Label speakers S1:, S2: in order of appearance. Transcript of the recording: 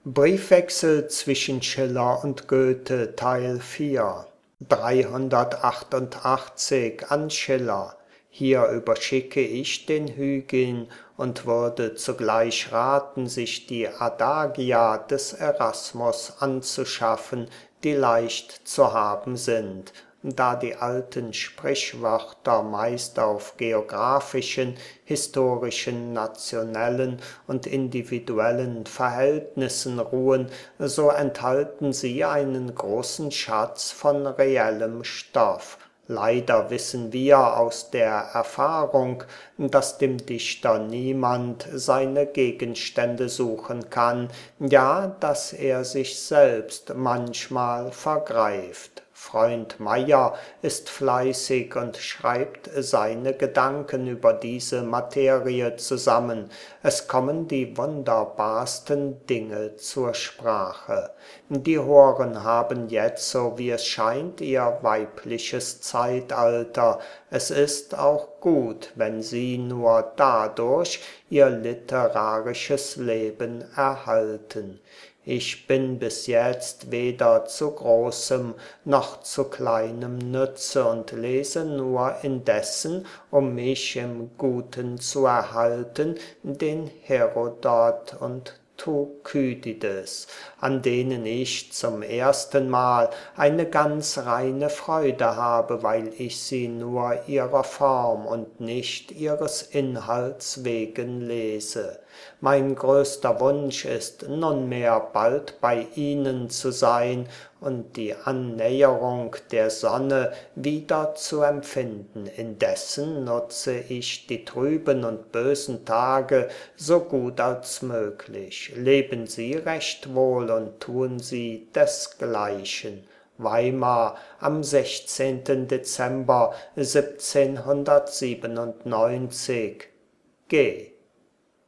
S1: Briefwechsel zwischen Schiller und Goethe Teil 4 388 an Schiller. Hier überschicke ich den Hygien und würde zugleich raten, sich die Adagia des Erasmus anzuschaffen, die leicht zu haben sind, da die alten Sprichwörter meist auf geographischen, historischen, nationellen und individuellen Verhältnissen ruhen, so enthalten sie einen großen Schatz von reellem Stoff. Leider wissen wir aus der Erfahrung, dass dem Dichter niemand seine Gegenstände suchen kann, ja, dass er sich selbst manchmal vergreift. Freund Meyer ist fleißig und schreibt seine Gedanken über diese Materie zusammen. Es kommen die wunderbarsten Dinge zur Sprache. Die Horen haben jetzt, so wie es scheint, ihr weibliches Zeitalter. Es ist auch gut, wenn sie nur dadurch ihr literarisches Leben erhalten. Ich bin bis jetzt weder zu großem noch zu kleinem Nütze und lese nur indessen, um mich im Guten zu erhalten, den Herodot und Thukydides, an denen ich zum ersten Mal eine ganz reine Freude habe, weil ich sie nur ihrer Form und nicht ihres Inhalts wegen lese. Mein größter Wunsch ist nunmehr bald bei ihnen zu sein und die Annäherung der Sonne wieder zu empfinden. Indessen nutze ich die trüben und bösen Tage so gut als möglich. Leben Sie recht wohl und tun Sie desgleichen. Weimar am 16. Dezember 1797 G